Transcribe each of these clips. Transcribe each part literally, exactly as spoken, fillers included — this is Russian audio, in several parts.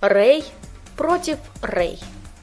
Рэй против Рэй.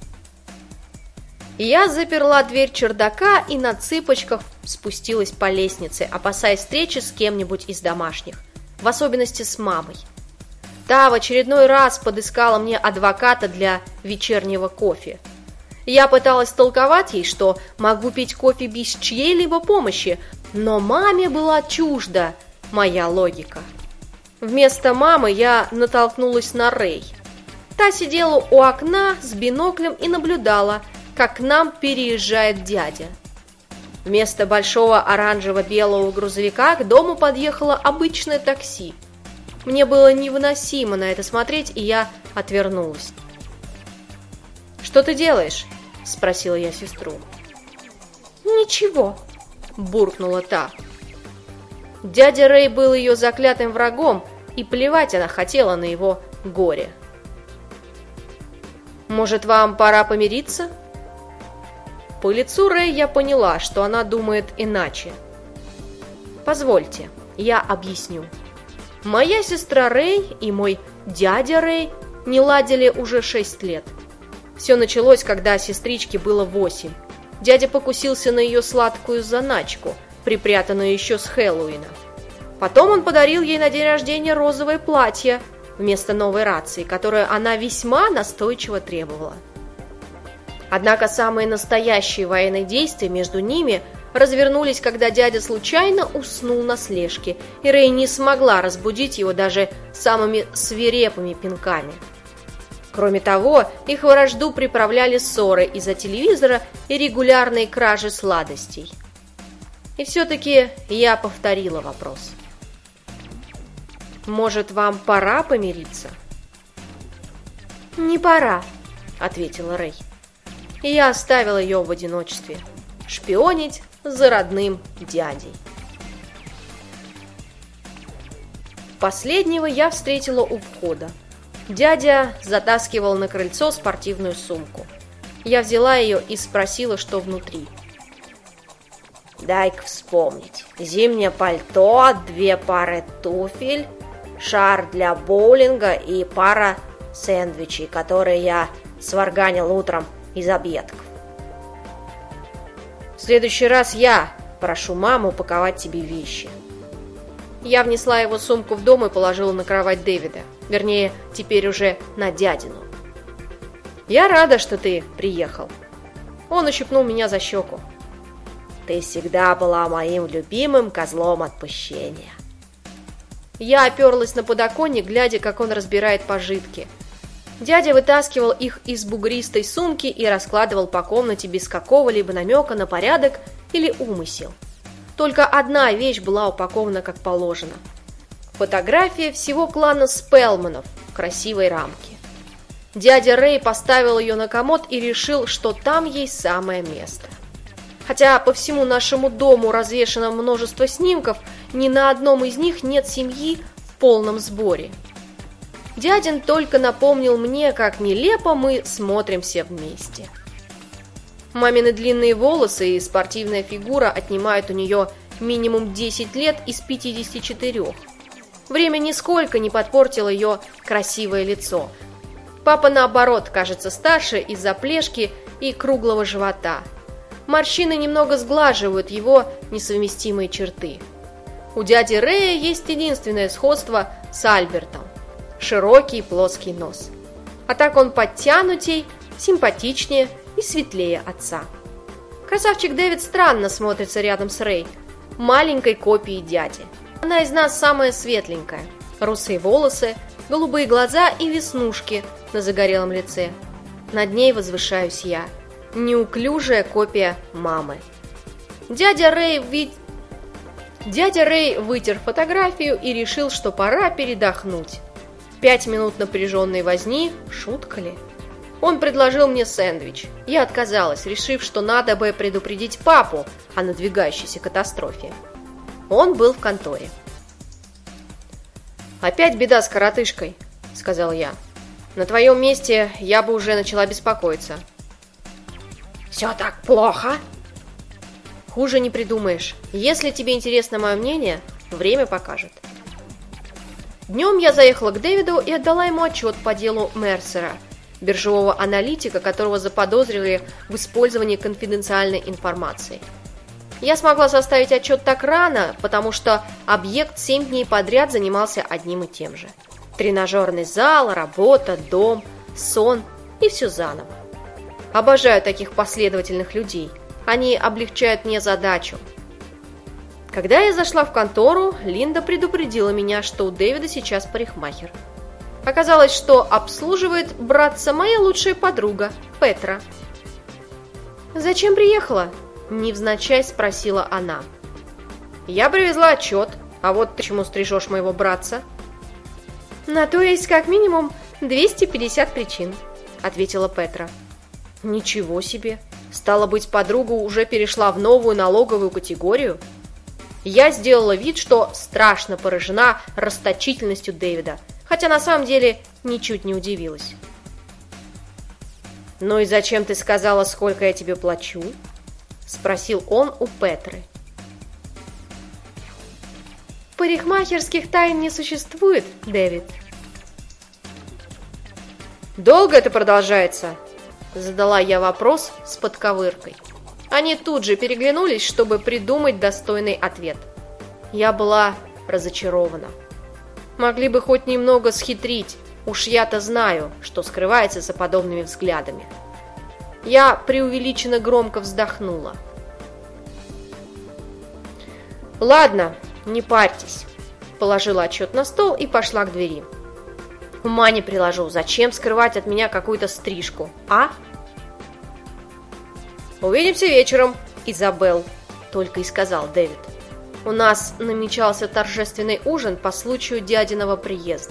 Я заперла дверь чердака и на цыпочках спустилась по лестнице, опасаясь встречи с кем-нибудь из домашних, в особенности с мамой. Та в очередной раз подыскала мне адвоката для вечернего кофе. Я пыталась толковать ей, что могу пить кофе без чьей-либо помощи, но маме была чужда моя логика. Вместо мамы я натолкнулась на Рэй. Та сидела у окна с биноклем и наблюдала, как к нам переезжает дядя. Вместо большого оранжево-белого грузовика к дому подъехало обычное такси. Мне было невыносимо на это смотреть, и я отвернулась. «Что ты делаешь?» – спросила я сестру. «Ничего», – буркнула та. Дядя Рэй был ее заклятым врагом, и плевать она хотела на его горе. «Может, вам пора помириться?» По лицу Рэй я поняла, что она думает иначе. «Позвольте, я объясню. Моя сестра Рэй и мой дядя Рэй не ладили уже шесть лет. Все началось, когда сестричке было восемь. Дядя покусился на ее сладкую заначку, припрятанную еще с Хэллоуина. Потом он подарил ей на день рождения розовое платье вместо новой рации, которую она весьма настойчиво требовала. Однако самые настоящие военные действия между ними развернулись, когда дядя случайно уснул на слежке, и Рэй не смогла разбудить его даже самыми свирепыми пинками. Кроме того, их вражду приправляли ссоры из-за телевизора и регулярные кражи сладостей. И все-таки я повторила вопрос. «Может, вам пора помириться?» «Не пора», — ответила Рэй. И я оставила ее в одиночестве, шпионить за родным дядей. Последнего я встретила у входа. Дядя затаскивал на крыльцо спортивную сумку. Я взяла ее и спросила, что внутри. «Дай-ка вспомнить. Зимнее пальто, две пары туфель, шар для боулинга и пара сэндвичей, которые я сварганил утром из объедков. В следующий раз я прошу маму упаковать тебе вещи». Я внесла его сумку в дом и положила на кровать Дэвида. Вернее, теперь уже на дядину. «Я рада, что ты приехал». Он ущипнул меня за щеку. «Ты всегда была моим любимым козлом отпущения». Я оперлась на подоконник, глядя, как он разбирает пожитки. Дядя вытаскивал их из бугристой сумки и раскладывал по комнате без какого-либо намека на порядок или умысел. Только одна вещь была упакована как положено. Фотография всего клана Спелманов в красивой рамке. Дядя Рэй поставил ее на комод и решил, что там ей самое место. Хотя по всему нашему дому развешано множество снимков, ни на одном из них нет семьи в полном сборе. Дядин только напомнил мне, как нелепо мы смотримся вместе. Мамины длинные волосы и спортивная фигура отнимают у нее минимум десять лет из пятидесяти четырёх. Время нисколько не подпортило ее красивое лицо. Папа, наоборот, кажется старше из-за плешки и круглого живота. Морщины немного сглаживают его несовместимые черты. У дяди Рэя есть единственное сходство с Альбертом. Широкий плоский нос. А так он подтянутей, симпатичнее и светлее отца. Красавчик Дэвид странно смотрится рядом с Рэй, маленькой копией дяди. Она из нас самая светленькая. Русые волосы, голубые глаза и веснушки на загорелом лице. Над ней возвышаюсь я, неуклюжая копия мамы. Дядя Рэй ведь... Дядя Рэй вытер фотографию и решил, что пора передохнуть. Пять минут напряженной возни, шутка ли? Он предложил мне сэндвич. Я отказалась, решив, что надо бы предупредить папу о надвигающейся катастрофе. Он был в конторе. «Опять беда с коротышкой», — сказал я. «На твоем месте я бы уже начала беспокоиться». «Все так плохо?» «Хуже не придумаешь. Если тебе интересно мое мнение, время покажет». Днем я заехала к Дэвиду и отдала ему отчет по делу Мерсера, биржевого аналитика, которого заподозрили в использовании конфиденциальной информации. Я смогла составить отчет так рано, потому что объект семь дней подряд занимался одним и тем же. Тренажерный зал, работа, дом, сон и все заново. Обожаю таких последовательных людей. Они облегчают мне задачу. Когда я зашла в контору, Линда предупредила меня, что у Дэвида сейчас парикмахер. Оказалось, что обслуживает братца моя лучшая подруга, Петра. «Зачем приехала?» – невзначай спросила она. «Я привезла отчет, а вот ты чему стрижешь моего братца?» «На то есть как минимум двести пятьдесят причин», – ответила Петра. «Ничего себе! Стало быть, подруга уже перешла в новую налоговую категорию?» Я сделала вид, что страшно поражена расточительностью Дэвида, хотя на самом деле ничуть не удивилась. «Ну и зачем ты сказала, сколько я тебе плачу?» – спросил он у Петры. «Парикмахерских тайн не существует, Дэвид». «Долго это продолжается?» – задала я вопрос с подковыркой. Они тут же переглянулись, чтобы придумать достойный ответ. Я была разочарована. Могли бы хоть немного схитрить, уж я-то знаю, что скрывается за подобными взглядами. Я преувеличенно громко вздохнула. «Ладно, не парьтесь», – положила отчет на стол и пошла к двери. «Ума не приложу, зачем скрывать от меня какую-то стрижку, а?» «Увидимся вечером, Изабелл», – только и сказал Дэвид. «У нас намечался торжественный ужин по случаю дядиного приезда».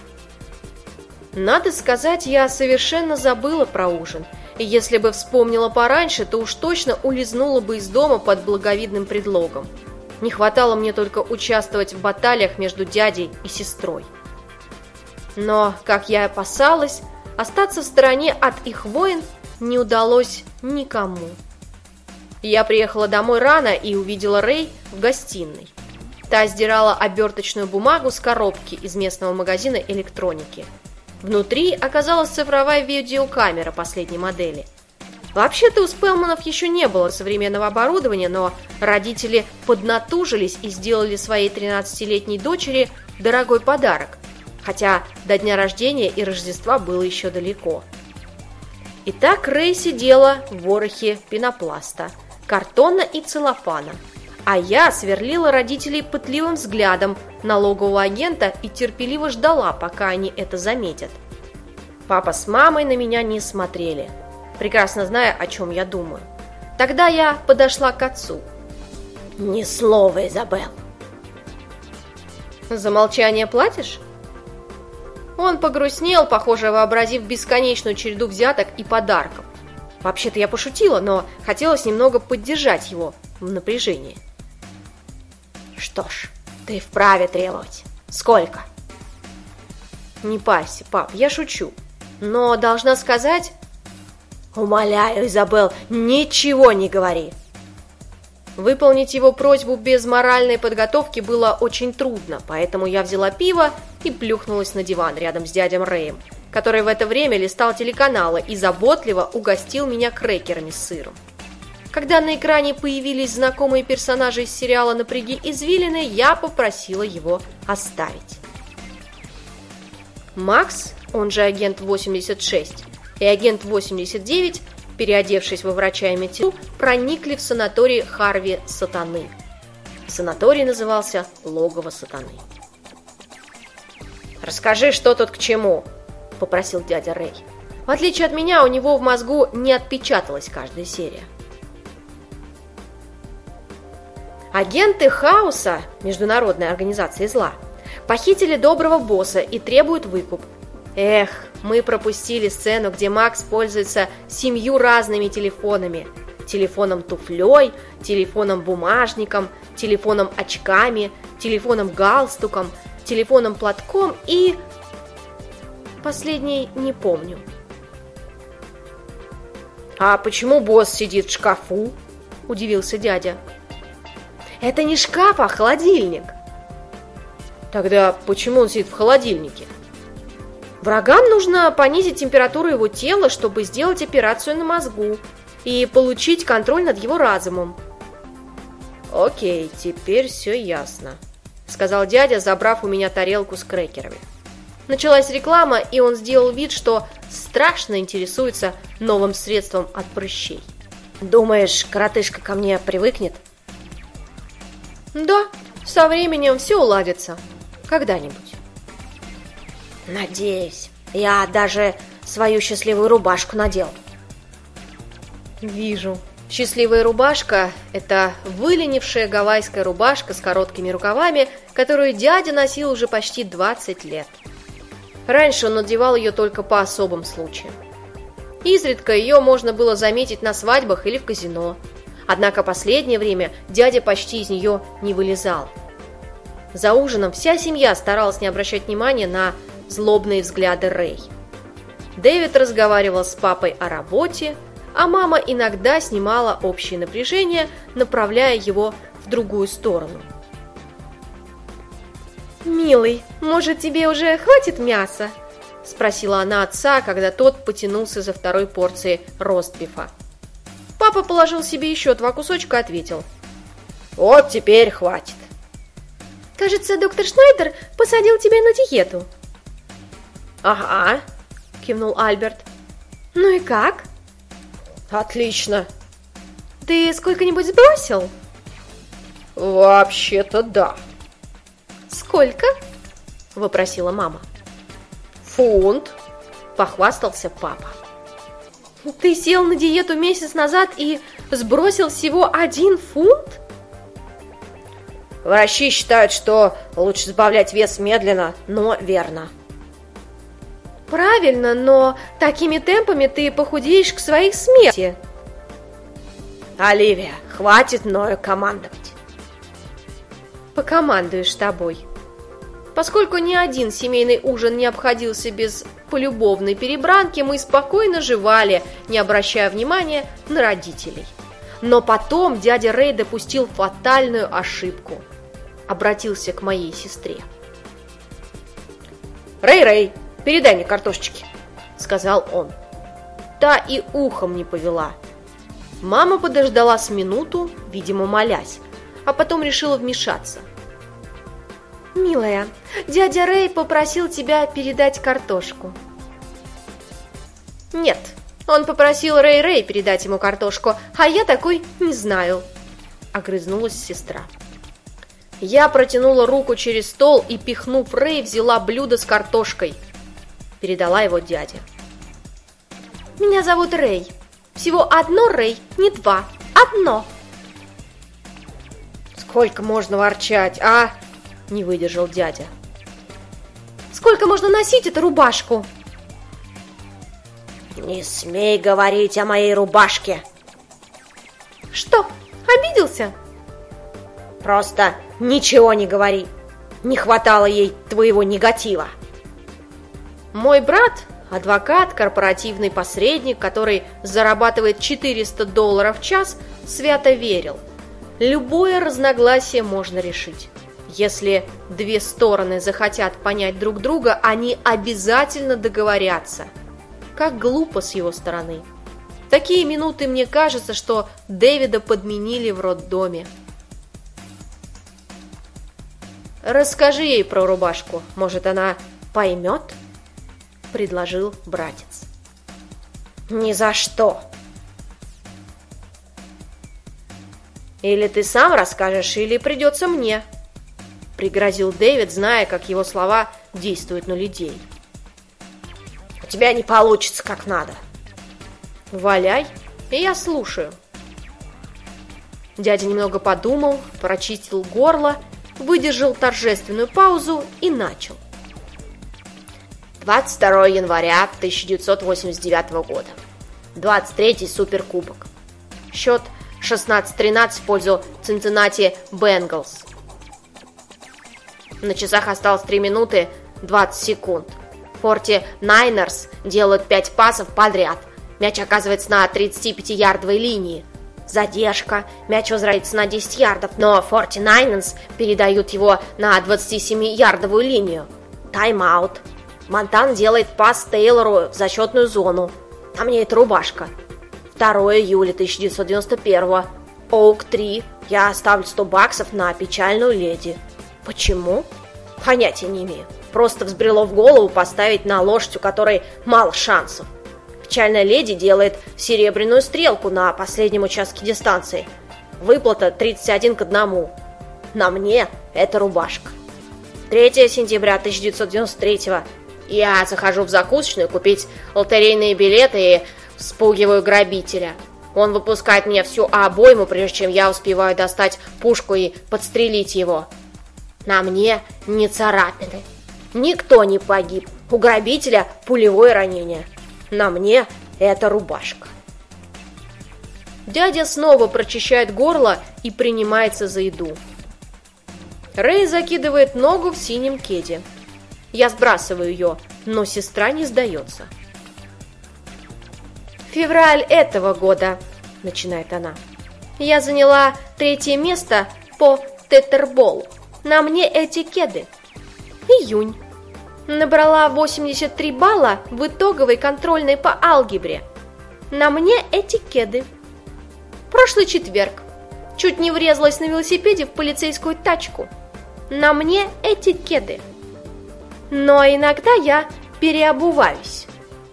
Надо сказать, я совершенно забыла про ужин, и если бы вспомнила пораньше, то уж точно улизнула бы из дома под благовидным предлогом. Не хватало мне только участвовать в баталиях между дядей и сестрой. Но, как я опасалась, остаться в стороне от их войн не удалось никому. Я приехала домой рано и увидела Рэй в гостиной. Та сдирала оберточную бумагу с коробки из местного магазина электроники. Внутри оказалась цифровая видеокамера последней модели. Вообще-то у Спелманов еще не было современного оборудования, но родители поднатужились и сделали своей тринадцатилетней дочери дорогой подарок, хотя до дня рождения и Рождества было еще далеко. Итак, Рэй сидела в ворохе пенопласта, картона и целлофана, а я сверлила родителей пытливым взглядом налогового агента и терпеливо ждала, пока они это заметят. Папа с мамой на меня не смотрели, прекрасно зная, о чем я думаю. Тогда я подошла к отцу. «Ни слова, Изабелл!» «За молчание платишь?» Он погрустнел, похоже, вообразив бесконечную череду взяток и подарков. Вообще-то я пошутила, но хотелось немного поддержать его в напряжении. «Что ж, ты вправе требовать. Сколько?» «Не парься, пап, я шучу. Но должна сказать...» «Умоляю, Изабелл, ничего не говори!» Выполнить его просьбу без моральной подготовки было очень трудно, поэтому я взяла пиво и плюхнулась на диван рядом с дядем Рэем, который в это время листал телеканалы и заботливо угостил меня крекерами с сыром. Когда на экране появились знакомые персонажи из сериала «Напряги извилины», я попросила его оставить. Макс, он же агент восемьдесят шесть, и агент восемьдесят девять, переодевшись во врача и медсестру, проникли в санаторий Харви Сатаны. Санаторий назывался «Логово Сатаны». «Расскажи, что тут к чему», – попросил дядя Рэй. В отличие от меня, у него в мозгу не отпечаталась каждая серия. Агенты Хаоса, международной организации зла, похитили доброго босса и требуют выкуп. Эх, мы пропустили сцену, где Макс пользуется семью разными телефонами. Телефоном-туфлей, телефоном-бумажником, телефоном-очками, телефоном-галстуком, телефоном-платком и... Последний не помню. «А почему босс сидит в шкафу?» – удивился дядя. «Это не шкаф, а холодильник». Тогда почему он сидит в холодильнике? Врагам нужно понизить температуру его тела, чтобы сделать операцию на мозгу и получить контроль над его разумом. «Окей, теперь все ясно», — сказал дядя, забрав у меня тарелку с крекерами. Началась реклама, и он сделал вид, что страшно интересуется новым средством от прыщей. «Думаешь, коротышка ко мне привыкнет?» «Да, со временем все уладится. Когда-нибудь». «Надеюсь. Я даже свою счастливую рубашку надел». «Вижу. Счастливая рубашка – это выленившая гавайская рубашка с короткими рукавами, которую дядя носил уже почти двадцать лет. Раньше он надевал ее только по особым случаям. Изредка ее можно было заметить на свадьбах или в казино. Однако последнее время дядя почти из нее не вылезал. За ужином вся семья старалась не обращать внимания на злобные взгляды Рэй. Дэвид разговаривал с папой о работе, а мама иногда снимала общее напряжение, направляя его в другую сторону. «Милый, может, тебе уже хватит мяса?» – спросила она отца, когда тот потянулся за второй порцией ростбифа. Папа положил себе еще два кусочка и ответил: «Вот теперь хватит». «Кажется, доктор Шнайдер посадил тебя на диету». «Ага», – кивнул Альберт. «Ну и как?» «Отлично». «Ты сколько-нибудь сбросил?» «Вообще-то да». «Сколько?» – вопросила мама. «Фунт», – похвастался папа. «Ты сел на диету месяц назад и сбросил всего один фунт?» «Врачи считают, что лучше сбавлять вес медленно, но верно». «Правильно, но такими темпами ты похудеешь к своей смерти». «Оливия, хватит мною командовать». «Покомандуешь тобой». Поскольку ни один семейный ужин не обходился без полюбовной перебранки, мы спокойно жевали, не обращая внимания на родителей. Но потом дядя Рэй допустил фатальную ошибку. Обратился к моей сестре. «Рэй-Рэй, передай мне картошечки», — сказал он. Та и ухом не повела. Мама подождала с минуту, видимо, молясь, а потом решила вмешаться. «Милая, дядя Рэй попросил тебя передать картошку». «Нет, он попросил Рэй-Рэй передать ему картошку, а я такой не знаю», — огрызнулась сестра. Я протянула руку через стол и, пихнув Рэй, взяла блюдо с картошкой. Передала его дяде. «Меня зовут Рэй. Всего одно Рэй, не два. Одно». «Сколько можно ворчать, а?» — не выдержал дядя. «Сколько можно носить эту рубашку?» «Не смей говорить о моей рубашке!» «Что, обиделся?» «Просто ничего не говори! Не хватало ей твоего негатива!» Мой брат – адвокат, корпоративный посредник, который зарабатывает четыреста долларов в час, свято верил. Любое разногласие можно решить. Если две стороны захотят понять друг друга, они обязательно договорятся. Как глупо с его стороны. В такие минуты мне кажется, что Дэвида подменили в роддоме. «Расскажи ей про рубашку, может, она поймет?» – предложил братец. «Ни за что!» «Или ты сам расскажешь, или придется мне», – пригрозил Дэвид, зная, как его слова действуют на людей. «У тебя не получится как надо». «Валяй, и я слушаю». Дядя немного подумал, прочистил горло, выдержал торжественную паузу и начал. двадцать второго января тысяча девятьсот восемьдесят девятого года. двадцать третий суперкубок. Счет шестнадцать тринадцать в пользу Cincinnati Bengals. На часах осталось три минуты двадцать секунд. Форти Найнерс делают пять пасов подряд. Мяч оказывается на тридцатипятиярдовой линии. Задержка. Мяч возвращается на десять ярдов, но форти-найнерс передают его на двадцатисемиярдовую линию. Тайм-аут. Монтан делает пас Тейлору в зачетную зону. На мне эта рубашка. второе июля тысяча девятьсот девяносто первого. Оук три. Я ставлю сто баксов на печальную леди. Почему? Понятия не имею. Просто взбрело в голову поставить на лошадь, у которой мало шансов. Печальная леди делает серебряную стрелку на последнем участке дистанции. Выплата тридцать один к одному. На мне эта рубашка. третьего сентября тысяча девятьсот девяносто третьего. Я захожу в закусочную купить лотерейные билеты и вспугиваю грабителя. Он выпускает мне всю обойму, прежде чем я успеваю достать пушку и подстрелить его. На мне не царапины. Никто не погиб. У грабителя пулевое ранение. На мне эта рубашка. Дядя снова прочищает горло и принимается за еду. Рэй закидывает ногу в синем кеде. Я сбрасываю ее, но сестра не сдается. «Февраль этого года», — начинает она. «Я заняла третье место по тетерболу. На мне эти кеды. Июнь. Набрала восемьдесят три балла в итоговой контрольной по алгебре. На мне эти кеды. Прошлый четверг. Чуть не врезалась на велосипеде в полицейскую тачку. На мне эти кеды. Но иногда я переобуваюсь».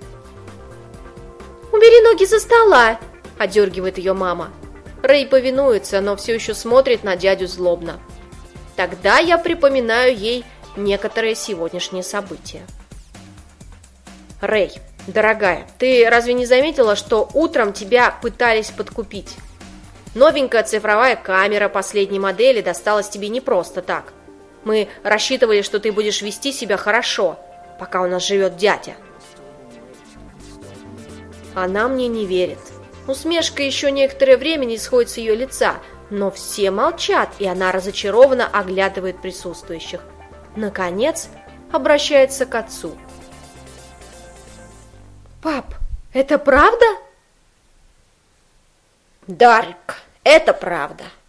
«Убери ноги со стола!» – одергивает ее мама. Рэй повинуется, но все еще смотрит на дядю злобно. Тогда я припоминаю ей некоторые сегодняшние события. «Рэй, дорогая, ты разве не заметила, что утром тебя пытались подкупить? Новенькая цифровая камера последней модели досталась тебе не просто так. Мы рассчитывали, что ты будешь вести себя хорошо, пока у нас живет дядя». Она мне не верит. Усмешка еще некоторое время не сходит с ее лица, но все молчат, и она разочарованно оглядывает присутствующих. Наконец, обращается к отцу. «Пап, это правда?» «Дарик, это правда.